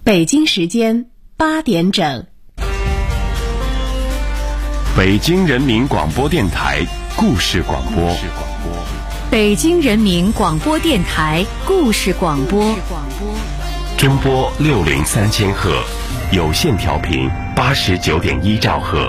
北京时间8点整。 北京人民广播电台故事广播。 北京人民广播电台故事广播。 中波603千赫，有线调频89.1兆赫。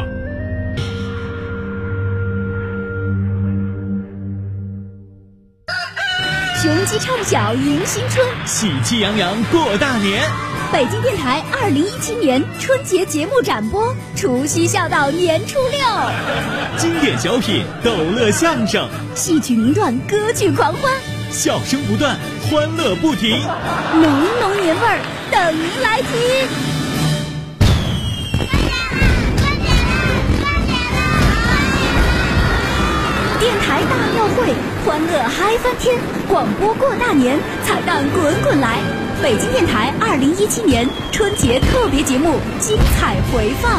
雄鸡唱晓迎新春， 喜气洋洋过大年。 北京电台2017年春节节目展播，除夕笑到年初6。 经典小品，逗乐相声， 戏曲名段，歌剧狂欢， 笑声不断，欢乐不停， 浓浓年味儿等您来听。电台大庙会，欢乐嗨翻天，广播过大年，彩蛋滚滚来。北京电台2017年春节特别节目精彩回放。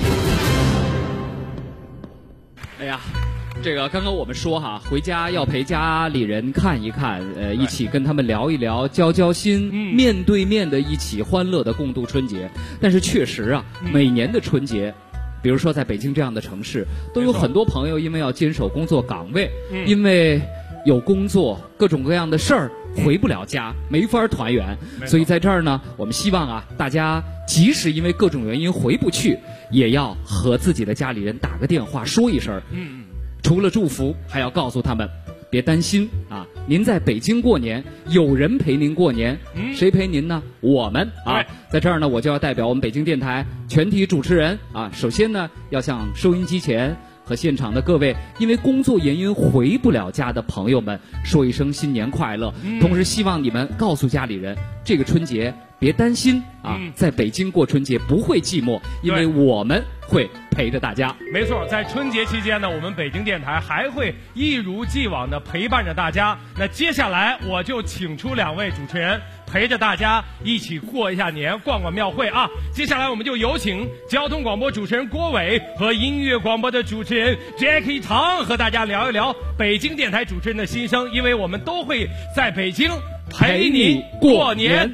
哎呀，这个刚刚我们说哈，回家要陪家里人看一看，一起跟他们聊一聊，交交心，面对面的一起欢乐的共度春节。但是确实啊，每年的春节，比如说在北京这样的城市，都有很多朋友因为要坚守工作岗位，因为有工作各种各样的事儿，回不了家，没法团圆。所以在这儿呢，我们希望啊，大家即使因为各种原因回不去，也要和自己的家里人打个电话说一声。除了祝福，还要告诉他们别担心啊，您在北京过年，有人陪您过年。谁陪您呢？我们啊，在这儿呢，我就要代表我们北京电台全体主持人啊，首先呢，要向收音机前和现场的各位因为工作原因回不了家的朋友们说一声新年快乐。同时希望你们告诉家里人，这个春节别担心啊，在北京过春节不会寂寞，因为我们会陪着大家。 没错，在春节期间呢，我们北京电台还会一如既往的陪伴着大家。那接下来我就请出2位主持人，陪着大家一起过一下年，逛逛庙会啊。接下来我们就有请交通广播主持人郭伟和音乐广播的主持人 Jackie 唐和大家聊一聊北京电台主持人的心声，因为我们都会在北京陪你过年。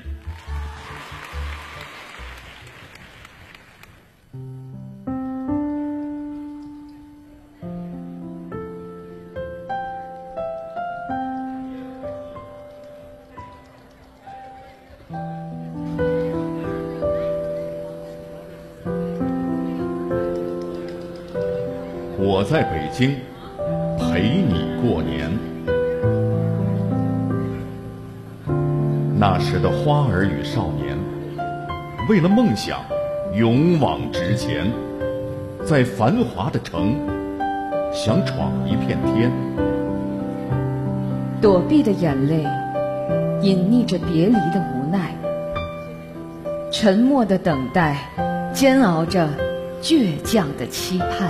我在北京陪你过年。那时的花儿与少年，为了梦想勇往直前，在繁华的城想闯一片天。 躲避的眼泪隐匿着别离的无奈，沉默的等待煎熬着倔强的期盼。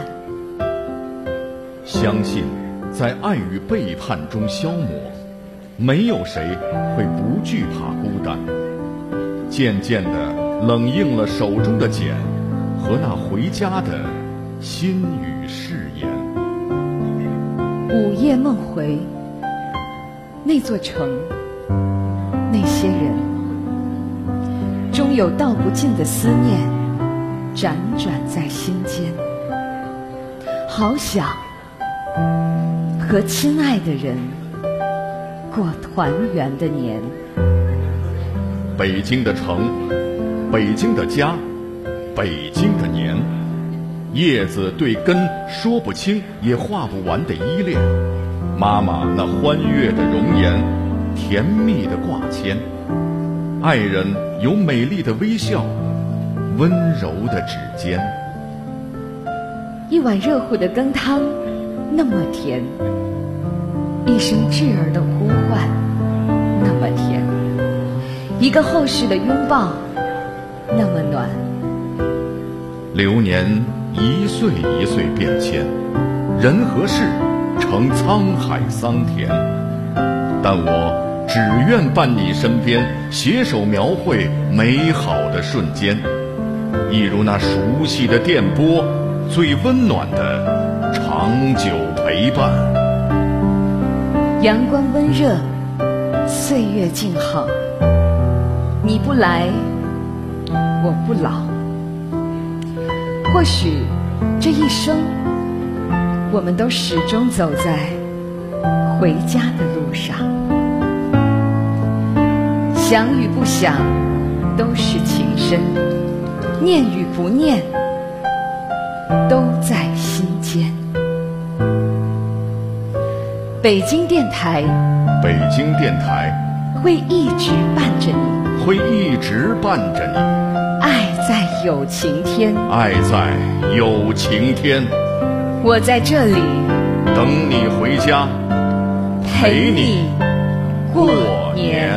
相信在爱与背叛中消磨，没有谁会不惧怕孤单。渐渐地冷硬了手中的茧和那回家的心语誓言。 午夜梦回，那座城，那些人，终有道不尽的思念辗转在心间。好想和亲爱的人过团圆的年。 北京的城，北京的家，北京的年，叶子对根说不清也画不完的依恋，妈妈那欢悦的容颜，甜蜜的挂牵，爱人有美丽的微笑，温柔的指尖。 一碗热乎的羹汤那么甜，一声稚儿的呼唤那么甜，一个厚实的拥抱那么暖。 流年一岁一岁变迁，人和事成沧海桑田，但我只愿伴你身边，携手描绘美好的瞬间，一如那熟悉的电波，最温暖的长久陪伴。 阳光温热，岁月静好，你不来我不老。或许这一生，我们都始终走在回家的路上，想与不想都是情深，念与不念都在心间。北京电台， 北京电台会一直伴着你， 会一直伴着你。 爱在有晴天， 爱在有晴天。 我在这里等你回家，陪你过年。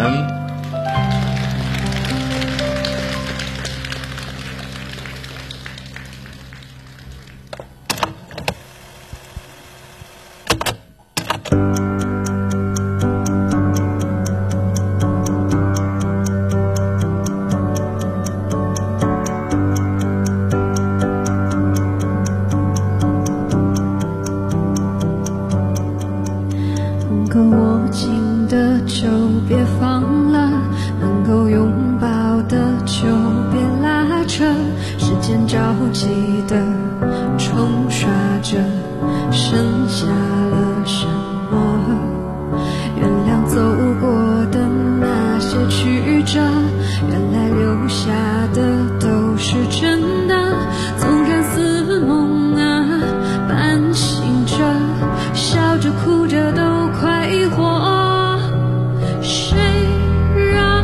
能够握紧的就别放了，能够拥抱的就别拉扯，时间着急的冲刷着，剩下了什么？原谅走过的那些曲折，原来留下的都是真的，纵然似梦啊，半醒着，笑着哭着都快活。谁让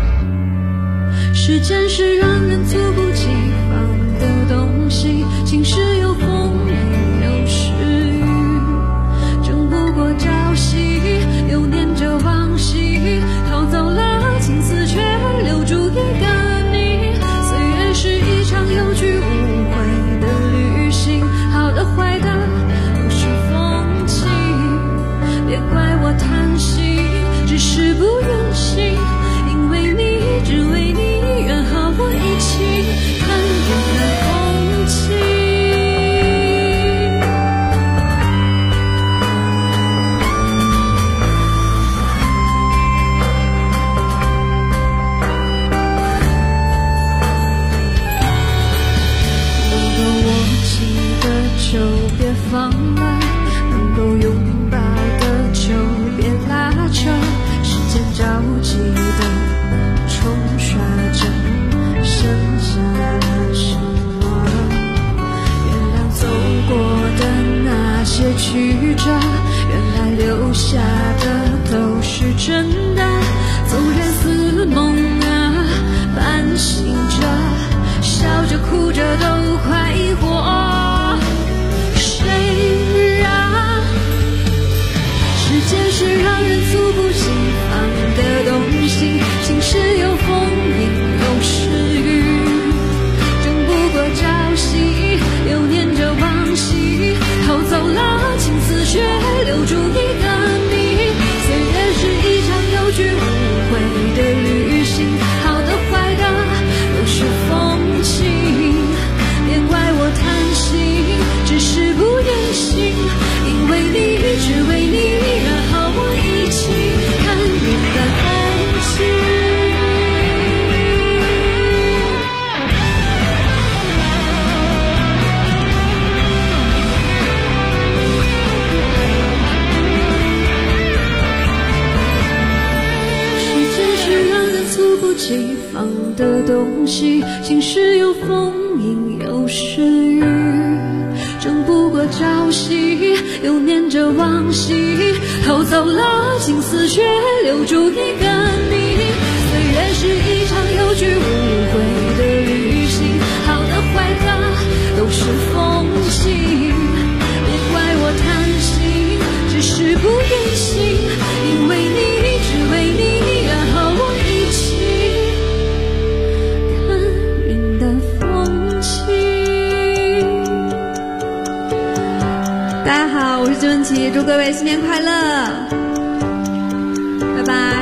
时间是让人猝不及防的东西，晴时有风雨有时雨，争不过朝夕，又念着往昔，偷走了青丝却留住一个你。岁月是一场有去无回的旅行，好的坏的都是风景，别怪我贪心，只是不忍心，因为你，只为你，愿和我一起看远的风景。能够握紧的就别放了，能够拥抱的就别拉扯，时间着急的冲刷着，剩下了什么？原谅走过的那些曲折，原来留下的都是真的，纵然似梦啊，半醒着，笑着哭着都快活。谁让时间是让人猝不及防的东西，晴时有风阴有时雨，争不过朝夕，又念着往昔，偷走了青丝却留住一个你。岁月是一场有去无回的旅行，好的坏的都是风景，别怪我贪心，只是不忍心，因为你，只为你，愿和我一起看远的风景。时间是让人猝不及防的东西，晴时有风阴有时雨，争不过朝夕，又念着往昔，偷走了青丝却留住一个你。岁月是一场有去无回的旅行，好的坏的都是风景，别怪我贪心，只是不忍心，因为你，只为你，愿和我一起看云的风景。大家好，我是金文琪，祝各位新年快乐，拜拜。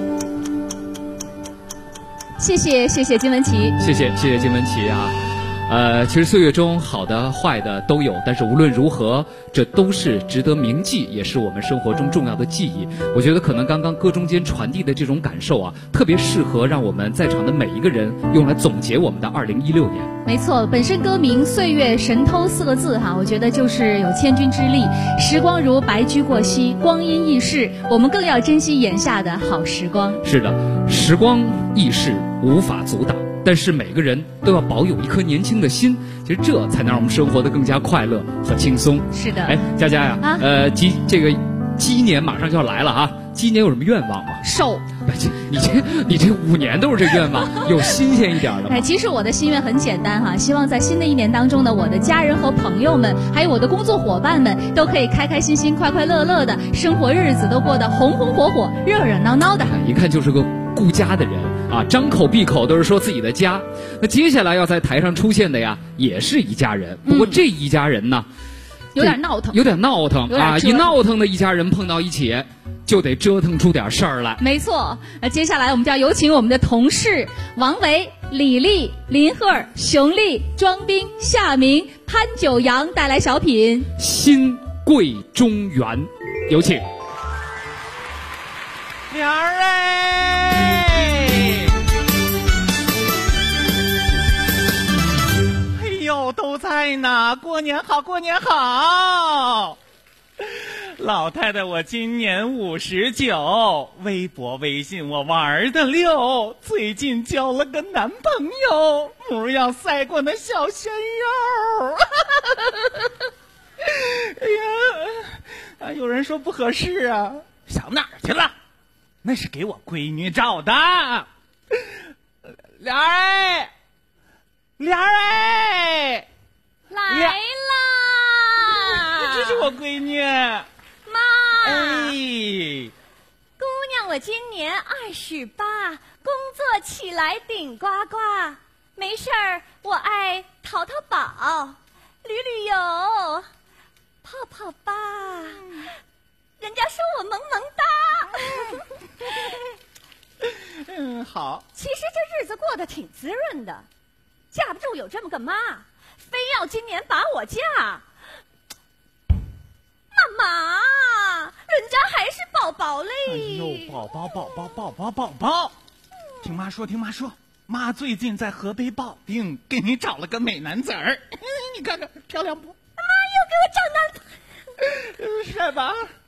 谢谢金文琪， 谢谢金文琪啊。 其实岁月中好的坏的都有，但是无论如何，这都是值得铭记，也是我们生活中重要的记忆。我觉得可能刚刚歌中间传递的这种感受啊，特别适合让我们在场的每一个人用来总结我们的2016年。 没错，本身歌名《岁月神偷4个字哈，我觉得就是有千钧之力。时光如白驹过隙，光阴易逝，我们更要珍惜眼下的好时光。 是的，时光易逝无法阻挡，但是每个人都要保有一颗年轻的心，其实这才能让我们生活得更加快乐和轻松。 是的， 哎，佳佳呀，鸡年马上就要来了啊！鸡年有什么愿望吗？ 瘦。 你这5年都是这愿望，有新鲜一点的吗？ 哎，其实我的心愿很简单哈，希望在新的一年当中呢，我的家人和朋友们，还有我的工作伙伴们，都可以开开心心、快快乐乐的生活，日子都过得红红火火、热热闹闹的。 一看就是个顾家的人啊，张口闭口都是说自己的家。那接下来要在台上出现的呀，也是一家人。不过这一家人呢， 有点闹腾啊！一闹腾的一家人碰到一起，就得折腾出点事儿来。 没错，那接下来我们就要有请我们的同事王维、李丽、林鹤、熊丽、庄斌、夏明、潘九阳带来小品《 新贵中原》，有请。 莲儿哎，哎呦，都在呢！过年好，过年好！老太太，我今年59，微博、微信我玩的溜，最近交了个男朋友，模样赛过那小鲜肉。哎呀，有人说不合适啊，想哪儿去了？那是给我闺女找的。莲儿哎，莲儿哎， 来啦！ 这是我闺女。 妈， 哎， 姑娘，我今年28，工作起来顶呱呱。没事儿，我爱淘淘宝、旅游、泡泡吧。人家说我萌萌哒。 好。 其实这日子过得挺滋润的，架不住有这么个妈，非要今年把我嫁。妈妈，人家还是宝宝嘞。 哎呦，宝宝，听妈说，妈最近在河北保定给你找了个美男子儿，你看看漂亮不？ 妈又给我找男朋友， 帅吧？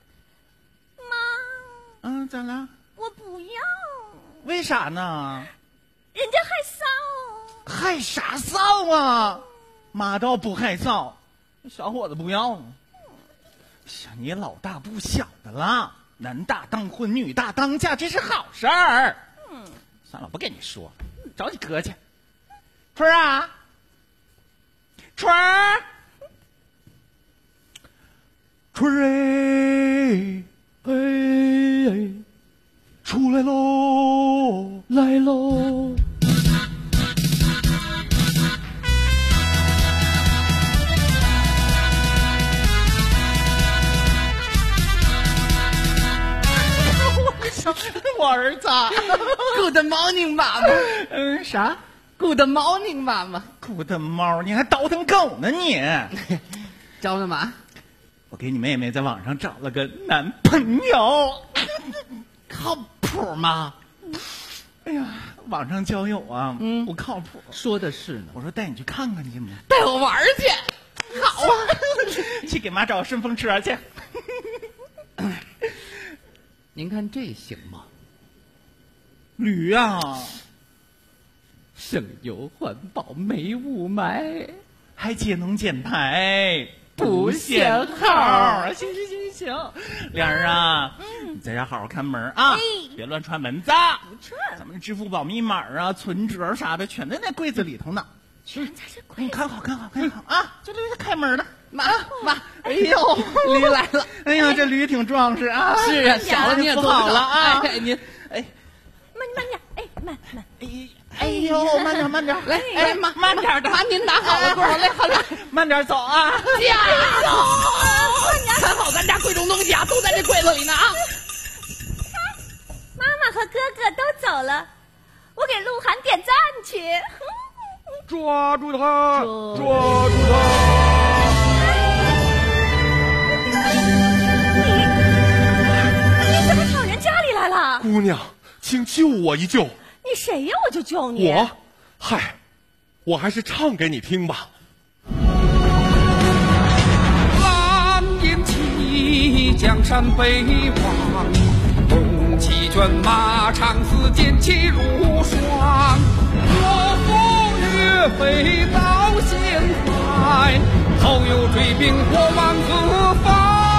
妈， 咋了？ 我不要。 为啥呢？ 人家害臊。 害啥臊啊？妈倒不害臊，小伙子不要。像你老大不小的了，男大当婚，女大当嫁，这是好事儿。算了，不跟你说，找你哥去。春儿啊，春儿，春儿哎，出来喽，来喽。我儿子 ，Good morning， 妈妈。 啥 ？Good morning， 妈妈。 Good morning， 你还倒腾狗呢你？ 找什么？ 我给你妹妹在网上找了个男朋友， 靠谱吗？ 哎呀，网上交友啊，不靠谱。 说的是呢。 我说带你去看看去嘛。 带我玩去。好啊， 去给妈找顺风车去。 您看这行吗？ 驴啊， 省油环保没雾霾， 还节能减排不限号。 行，莲儿啊，你在家好好看门啊，别乱串门子。 不串。 咱们支付宝密码啊、存折啥的，全在那柜子里头呢。 全在这柜子。 你看好啊！就这开门了。 妈， 哎呦， 驴来了！ 哎呀，这驴挺壮实啊！ 是啊，小了你也不好了啊！ 哎，您， 慢点，慢。 哎呦，慢点， 来， 慢点的， 妈您拿好了，好嘞， 慢点走啊！ 加油！看好咱家贵重东西啊，都在这柜子里呢啊！ 妈妈和哥哥都走了，我给鹿晗点赞去。 抓住他，抓住他！ 你怎么闯人家里来了？ 姑娘，请救我一救。 你谁呀？我就救你。 我，嗨，我还是唱给你听吧。 狼烟起，江山北望，红旗卷马，长嘶剑气如霜。我赴岳飞到现在，后有追兵过万四方，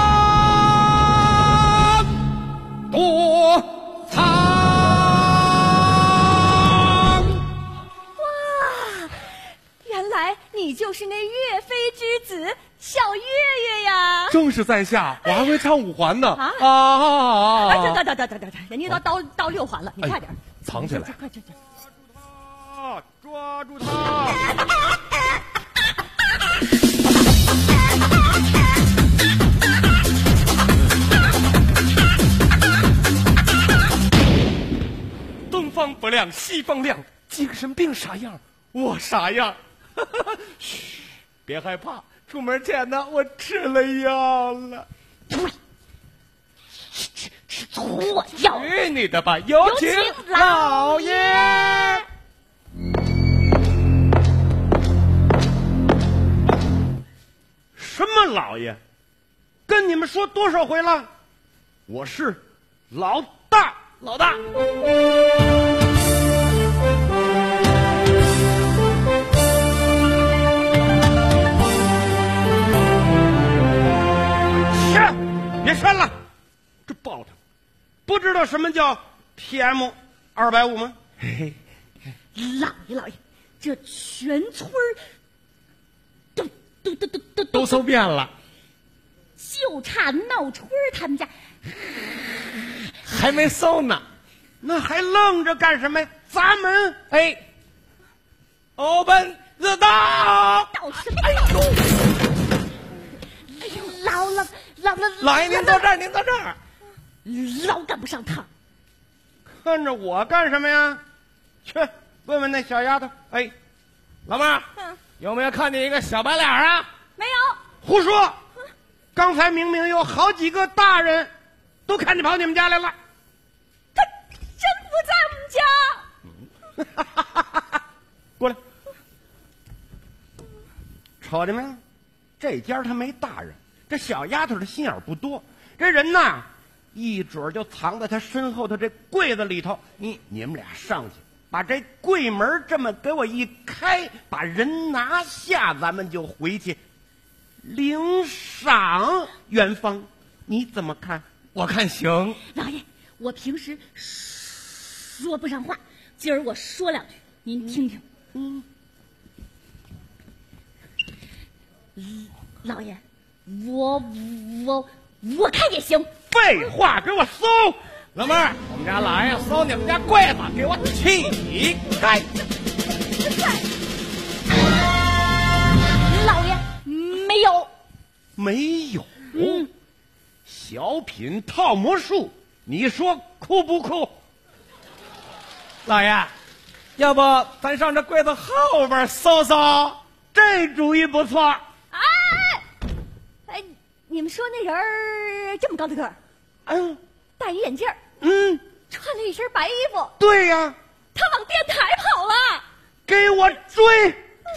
多藏。 原来你就是那岳飞之子小岳岳呀！ 正是在下，我还会唱五环呢。 啊！等，人家到6环了，你快点， 藏起来。 快！ 抓住他！东方不亮西方亮，精神病啥样？我啥样？嘘，别害怕，出门前呢，我吃了药了。 吃错药！ 去你的吧！有请老爷。什么老爷？跟你们说多少回了？我是老大，老大。别删了，这报他，不知道什么叫 PM250吗？嘿嘿，老爷，这全村都搜遍了， 就差闹春他们家还没搜呢，那还愣着干什么呀？砸门！哎 ，Open the door！ 到什么？哎呦， 老爷您坐这儿，您坐这儿， 老赶不上趟。 看着我干什么呀？去问问那小丫头。哎，老妹儿，有没有看见一个小白脸啊？ 没有。 胡说！刚才明明有好几个大人都看见跑你们家来了。 他真不在我们家。 过来，瞅见没有？这家他没大人。这小丫头的心眼不多，这人呐，一准就藏在他身后的这柜子里头。你们俩上去，把这柜门这么给我一开，把人拿下，咱们就回去领赏元芳。你怎么看？我看行。 老爷，我平时说不上话，今儿我说两句，您听听。老爷。我看也行。 废话，给我搜！老妹儿，我们家老爷搜你们家柜子，给我起开！ 老爷没有， 没有。小品套魔术，你说酷不酷？老爷，要不咱上这柜子后边搜搜？这主意不错。 你们说那人儿这么高的个儿，戴一眼镜儿，穿了一身白衣服， 对呀， 他往电台跑了， 给我追！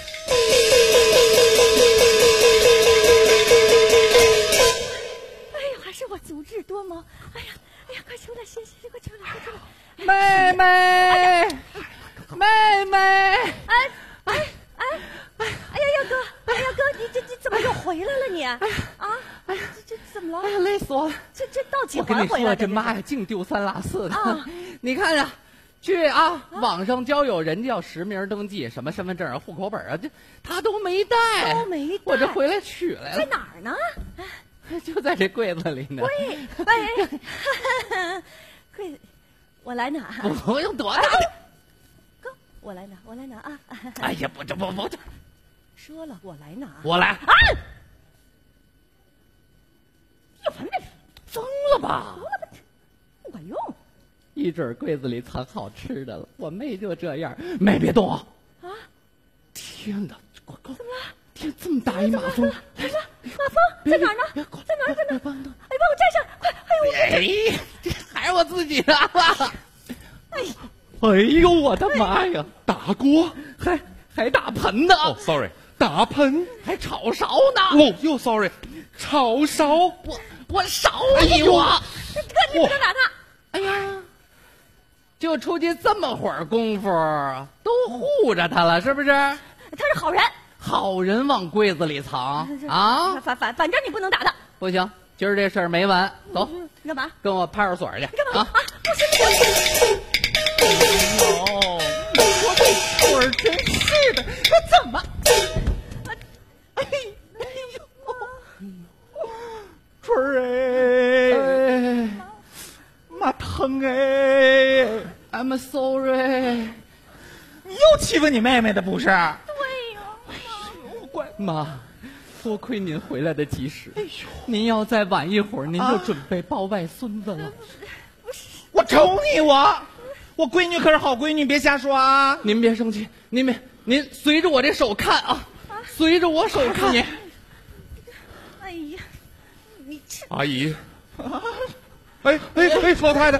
哎呦，还是我足智多谋！哎呀，快出来，快出来！ 妹妹，妹妹， 哎呀，哥，你这怎么又回来了你？这怎么了？ 哎呀，累死我了！ 这到几我跟你回了？ 说，这妈呀，净丢三落四的。你看呀，去网上交友，人家要实名登记，什么身份证、户口本啊，这他都没带。我这回来取来了。 在哪儿呢？ 就在这柜子里呢。 柜子，我来拿。 不用多大的。 哥，我来拿啊！ 哎呀，不。 说了，我来拿。 我来。疯了吧？ 不管用。 一准柜子里藏好吃的了。我妹就这样，妹别动啊！ 听天哪！怎么了？ 天，这么大一马蜂！ 来了，马蜂在哪儿呢？在哪儿？在哪儿？哎，帮我摘上！快！ 哎，这还是我自己的。哎呦，我的妈呀！ 打锅还打盆呢！ 哦 ，sorry， 打盆还炒勺呢！ 哦，又 sorry， 炒勺， 我勺你我！ 哥，你不能打他！ 哎呀，就出去这么会儿功夫，都护着他了，是不是？ 他是好人。 好人往柜子里藏啊！ 反正你不能打他。 不行，今儿这事儿没完，走。 干嘛？ 跟我派出所去。 干嘛？不行！ 哦，我这腿儿真是的，这怎么？哎呦，春儿哎，妈疼哎 ！I'm sorry。 你又欺负你妹妹的不是？ 对呀。 妈，多亏您回来的及时。哎呦，您要再晚一会儿，您就准备抱外孙子了。 不是，我瞅你我闺女可是好闺女，别瞎说啊！ 您别生气，您随着我这手看啊，随着我手看。 哎呀，你这阿姨，哎，老太太，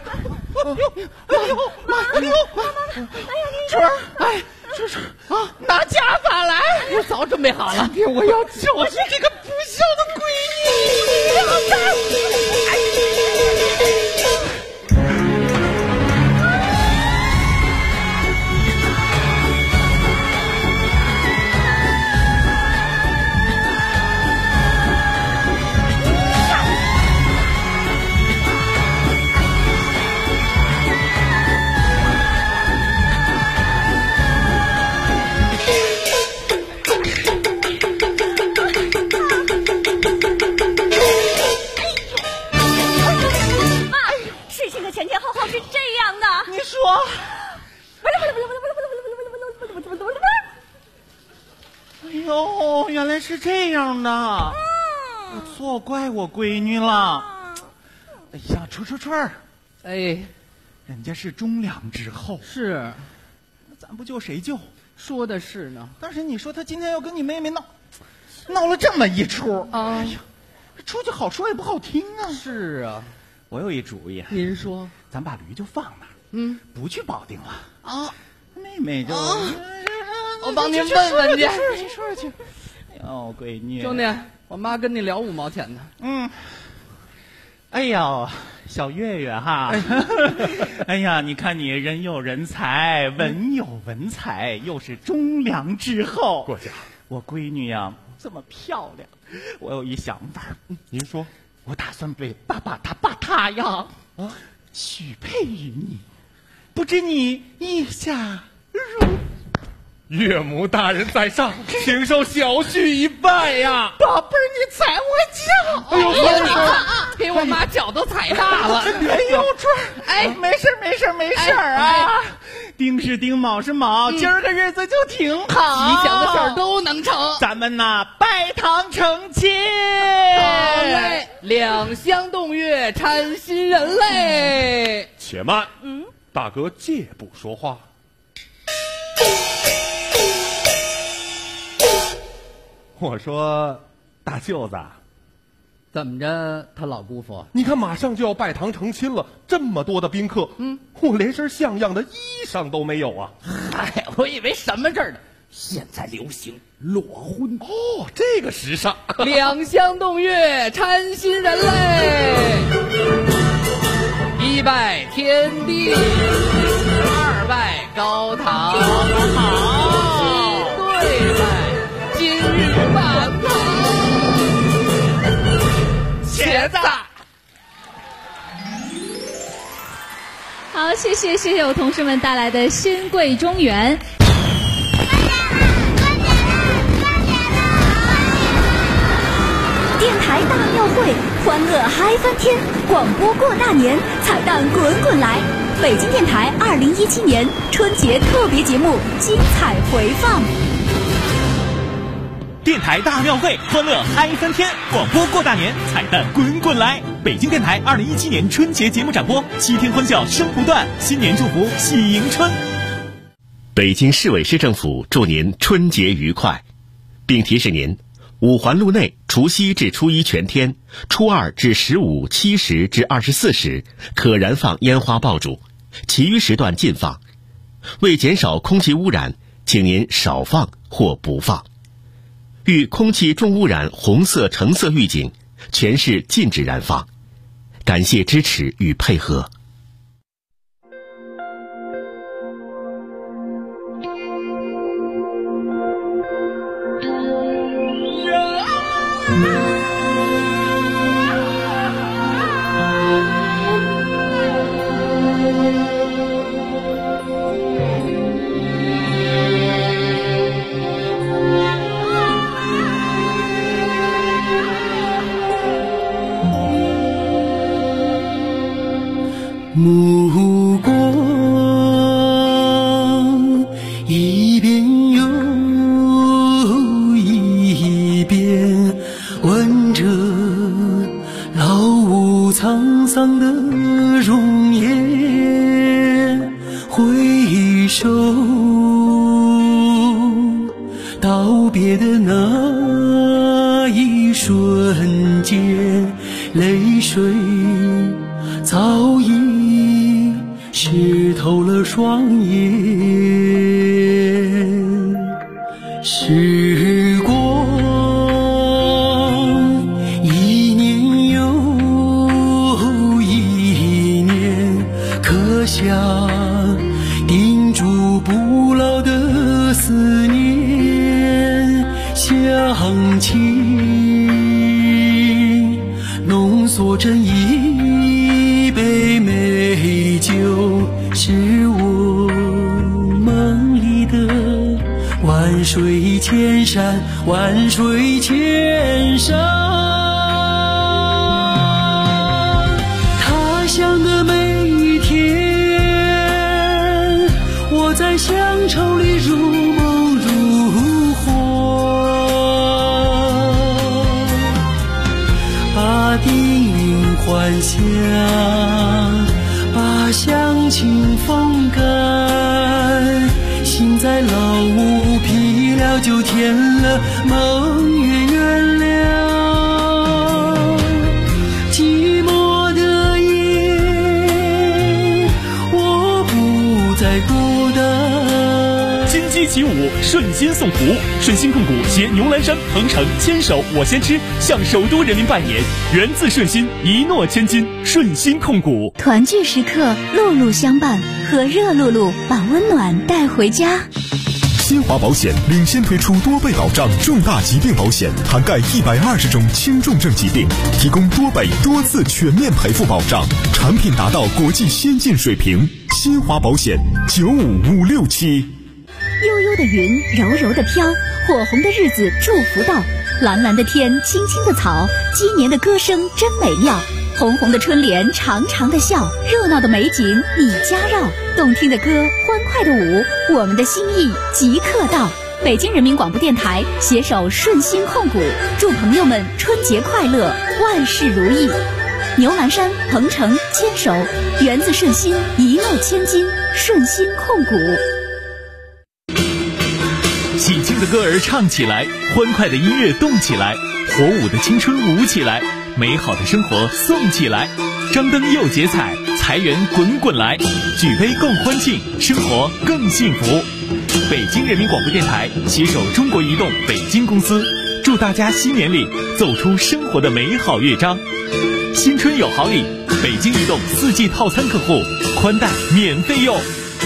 妈，春儿，哎。春啊，拿家法来！ 我早准备好了。 今天我要教训这个不孝的闺女！哦，原来是这样的，我错怪我闺女了。哎呀，春儿， 哎， 人家是忠良之后， 是， 咱不救谁救？ 说的是呢。 但是你说他今天要跟你妹妹闹了这么一出，哎呀，出去好说也不好听啊。 是啊， 我有一主意。 您说， 咱把驴就放那儿，不去保定了啊。妹妹就， 我帮您问问去。 说去。哦，闺女， 兄弟，我妈跟你聊5毛钱呢。 哎呦，小月月哈，哎呀，你看你人有人才，文有文才，又是忠良之后。 过奖。 我闺女呀，这么漂亮，我有一想法。 您说， 我打算把她呀许配于你，不知你意下如？ 岳母大人在上，请受小婿一拜呀！ 宝贝儿，你踩我脚！ 哎呦，你看，给我妈脚都踩大了。 哎呦，春儿，哎，没事啊。丁是丁，卯是卯，今儿个日子就挺好， 吉祥的事儿都能成。 咱们呐，拜堂成亲。 好嘞，两相动月，搀新人嘞。 且慢，大哥借步说话。 我说，大舅子， 怎么着？他老姑父， 你看马上就要拜堂成亲了，这么多的宾客，我连身像样的衣裳都没有啊！ 嗨，我以为什么这儿呢？现在流行裸婚哦，这个时尚。 两相动月，搀新人嘞！一拜天地，二拜高堂，好，对拜今日满堂。茄子。 好，谢谢我同事们带来的新贵中原。 电台大庙会，欢乐嗨翻天，广播过大年，彩蛋滚滚来。北京电台2017年春节特别节目精彩回放。 电台大庙会，欢乐嗨翻天，广播过大年，彩蛋滚滚来。北京电台2017年春节节目展播，7天欢笑声不断，新年祝福喜迎春。 北京市委市政府祝您春节愉快，并提示您，五环路内除夕至初一全天，初二至15、7时至24时可燃放烟花爆竹，其余时段禁放。为减少空气污染，请您少放或不放。遇空气重污染红色、橙色预警，全市禁止燃放。感谢支持与配合。 目光一遍又一遍问着老屋沧桑的容颜，回首道别的那一瞬间，泪水早已湿透了双眼。时光一年又一年，刻下钉住不老的思念。乡情浓缩成一杯美酒，是我梦里的万水千山，万水千山。他乡的每一天，我在乡愁里如梦如幻，把叮咛还乡，把乡情风干，心在老屋疲了就填了，梦也圆了，寂寞的夜我不再孤单。 金鸡起舞，顺心送福。顺心控股携牛栏山、鹏程牵手我先吃，向首都人民拜年，源自顺心，一诺千金。顺心控股， 团聚时刻，路路相伴，和热露露把温暖带回家。 新华保险领先推出多倍保障重大疾病保险，涵盖120种轻重症疾病，提供多倍多次全面赔付保障，产品达到国际先进水平。新华保险95567。 悠悠的云，柔柔的飘，火红的日子祝福到，蓝蓝的天，青青的草，鸡年的歌声真美妙，红红的春联，长长的笑，热闹的美景你家绕，动听的歌，欢快的舞，我们的心意即刻到。北京人民广播电台携手顺心控股，祝朋友们春节快乐，万事如意。牛栏山、鹏程牵手，源自顺心，一诺千金，顺心控股。 喜庆的歌儿唱起来，欢快的音乐动起来，火舞的青春舞起来，美好的生活送起来，张灯又结彩，财源滚滚来，举杯共欢庆，生活更幸福。北京人民广播电台携手中国移动北京公司，祝大家新年里奏出生活的美好乐章。新春有好礼，北京移动4G 套餐客户宽带免费用。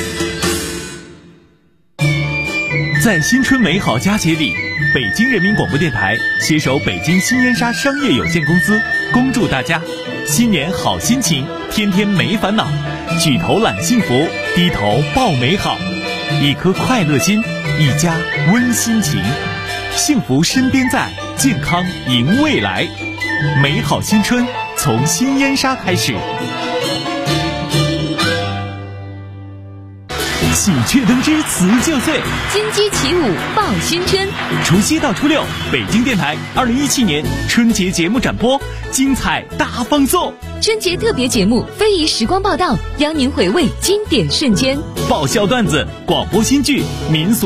在新春美好佳节里，北京人民广播电台携手北京新烟沙商业有限公司，恭祝大家新年好心情，天天没烦恼，举头揽幸福，低头抱美好，一颗快乐心，一家温馨情，幸福身边在，健康迎未来，美好新春从新烟沙开始。喜鹊登枝辞旧岁， 金鸡起舞报新春。 除夕到初六，北京电台2017年春节节目展播，精彩大放送。 春节特别节目《非遗时光报道》，邀您回味经典瞬间， 爆笑段子、广播新剧、民俗